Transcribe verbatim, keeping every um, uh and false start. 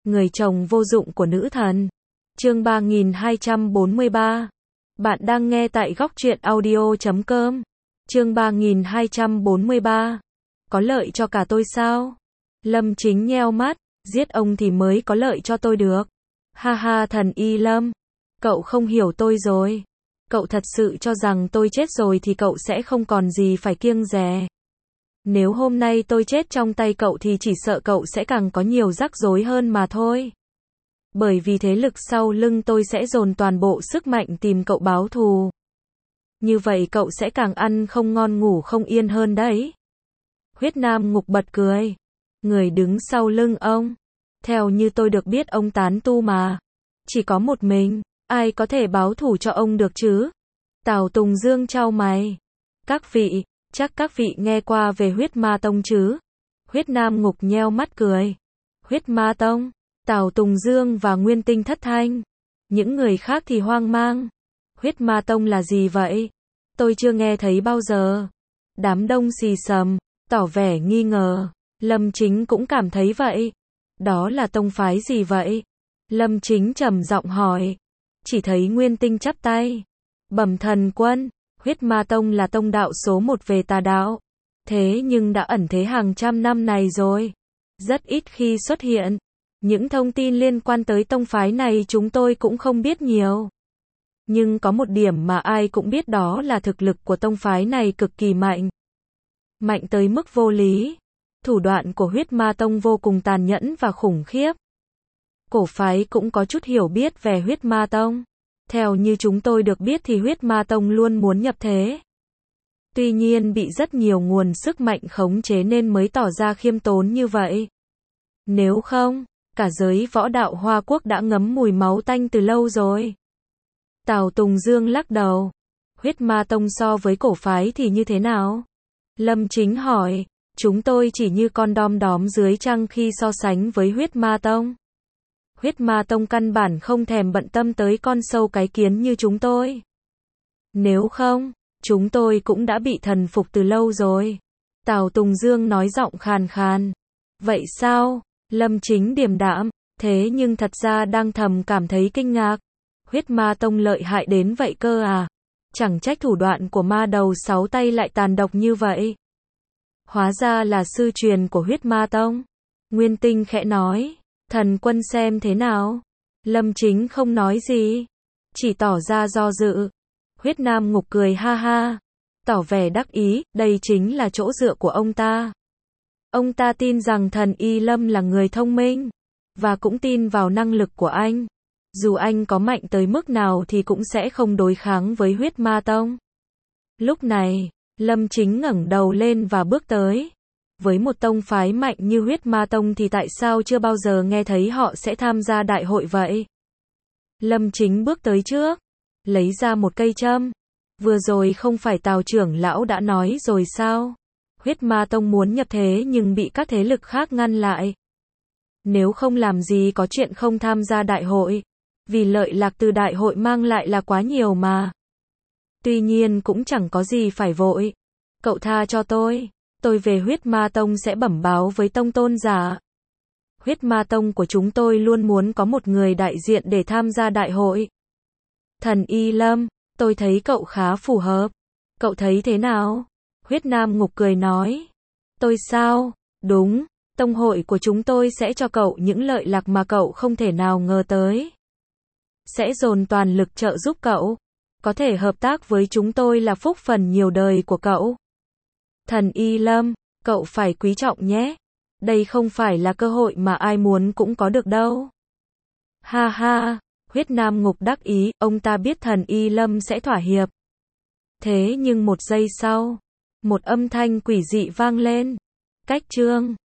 Người chồng vô dụng của nữ thần. Chương ba nghìn hai trăm bốn mươi ba. Bạn đang nghe tại góc truyện audio chấm com. Chương ba nghìn hai trăm bốn mươi ba. Có lợi cho cả tôi sao? Lâm Chính nheo mắt, giết ông thì mới có lợi cho tôi được. Ha ha, thần Y Lâm, cậu không hiểu tôi rồi. Cậu thật sự cho rằng tôi chết rồi thì cậu sẽ không còn gì phải kiêng dè. Nếu hôm nay tôi chết trong tay cậu thì chỉ sợ cậu sẽ càng có nhiều rắc rối hơn mà thôi. Bởi vì thế lực sau lưng tôi sẽ dồn toàn bộ sức mạnh tìm cậu báo thù. Như vậy cậu sẽ càng ăn không ngon ngủ không yên hơn đấy. Huyết Nam Ngục bật cười. Người đứng sau lưng ông. Theo như tôi được biết ông tán tu mà. Chỉ có một mình, ai có thể báo thù cho ông được chứ? Tào Tùng Dương chau mày. Các vị, chắc các vị nghe qua về Huyết Ma Tông chứ? Huyết Nam Ngục nheo mắt cười. Huyết Ma Tông? Tào Tùng Dương và Nguyên Tinh thất thanh. Những người khác thì hoang mang. Huyết Ma Tông là gì vậy? Tôi chưa nghe thấy bao giờ. Đám đông xì xầm, tỏ vẻ nghi ngờ. Lâm Chính cũng cảm thấy vậy. Đó là tông phái gì vậy? Lâm Chính trầm giọng hỏi. Chỉ thấy Nguyên Tinh chắp tay. Bẩm thần quân, Huyết Ma Tông là tông đạo số một về tà đạo. Thế nhưng đã ẩn thế hàng trăm năm này rồi. Rất ít khi xuất hiện. Những thông tin liên quan tới tông phái này chúng tôi cũng không biết nhiều. Nhưng có một điểm mà ai cũng biết, đó là thực lực của tông phái này cực kỳ mạnh. Mạnh tới mức vô lý. Thủ đoạn của Huyết Ma Tông vô cùng tàn nhẫn và khủng khiếp. Cổ phái cũng có chút hiểu biết về Huyết Ma Tông. Theo như chúng tôi được biết thì Huyết Ma Tông luôn muốn nhập thế. Tuy nhiên bị rất nhiều nguồn sức mạnh khống chế nên mới tỏ ra khiêm tốn như vậy. Nếu không, cả giới võ đạo Hoa Quốc đã ngấm mùi máu tanh từ lâu rồi. Tào Tùng Dương lắc đầu. Huyết Ma Tông so với cổ phái thì như thế nào? Lâm Chính hỏi. Chúng tôi chỉ như con đom đóm dưới trăng khi so sánh với Huyết Ma Tông. Huyết Ma Tông căn bản không thèm bận tâm tới con sâu cái kiến như chúng tôi. Nếu không, chúng tôi cũng đã bị thần phục từ lâu rồi. Tào Tùng Dương nói giọng khàn khàn. Vậy sao? Lâm Chính điềm đạm. Thế nhưng thật ra đang thầm cảm thấy kinh ngạc. Huyết Ma Tông lợi hại đến vậy cơ à? Chẳng trách thủ đoạn của ma đầu sáu tay lại tàn độc như vậy. Hóa ra là sư truyền của Huyết Ma Tông. Nguyên Tinh khẽ nói. Thần quân xem thế nào? Lâm Chính không nói gì. Chỉ tỏ ra do dự. Huyết Nam Ngục cười ha ha. Tỏ vẻ đắc ý, đây chính là chỗ dựa của ông ta. Ông ta tin rằng thần Y Lâm là người thông minh. Và cũng tin vào năng lực của anh. Dù anh có mạnh tới mức nào thì cũng sẽ không đối kháng với Huyết Ma Tông. Lúc này, Lâm Chính ngẩng đầu lên và bước tới. Với một tông phái mạnh như Huyết Ma Tông thì tại sao chưa bao giờ nghe thấy họ sẽ tham gia đại hội vậy? Lâm Chính bước tới trước, lấy ra một cây châm. Vừa rồi không phải Tào trưởng lão đã nói rồi sao? Huyết Ma Tông muốn nhập thế nhưng bị các thế lực khác ngăn lại. Nếu không làm gì có chuyện không tham gia đại hội. Vì lợi lạc từ đại hội mang lại là quá nhiều mà. Tuy nhiên cũng chẳng có gì phải vội. Cậu tha cho tôi. Tôi về Huyết Ma Tông sẽ bẩm báo với tông tôn giả. Huyết Ma Tông của chúng tôi luôn muốn có một người đại diện để tham gia đại hội. Thần Y Lâm, tôi thấy cậu khá phù hợp. Cậu thấy thế nào? Huyết Nam Ngục cười nói. Tôi sao? Đúng, tông hội của chúng tôi sẽ cho cậu những lợi lạc mà cậu không thể nào ngờ tới. Sẽ dồn toàn lực trợ giúp cậu. Có thể hợp tác với chúng tôi là phúc phần nhiều đời của cậu. Thần Y Lâm, cậu phải quý trọng nhé. Đây không phải là cơ hội mà ai muốn cũng có được đâu. Ha ha, Huyết Nam Ngục đắc ý, ông ta biết thần Y Lâm sẽ thỏa hiệp. Thế nhưng một giây sau, một âm thanh quỷ dị vang lên. Cách chương.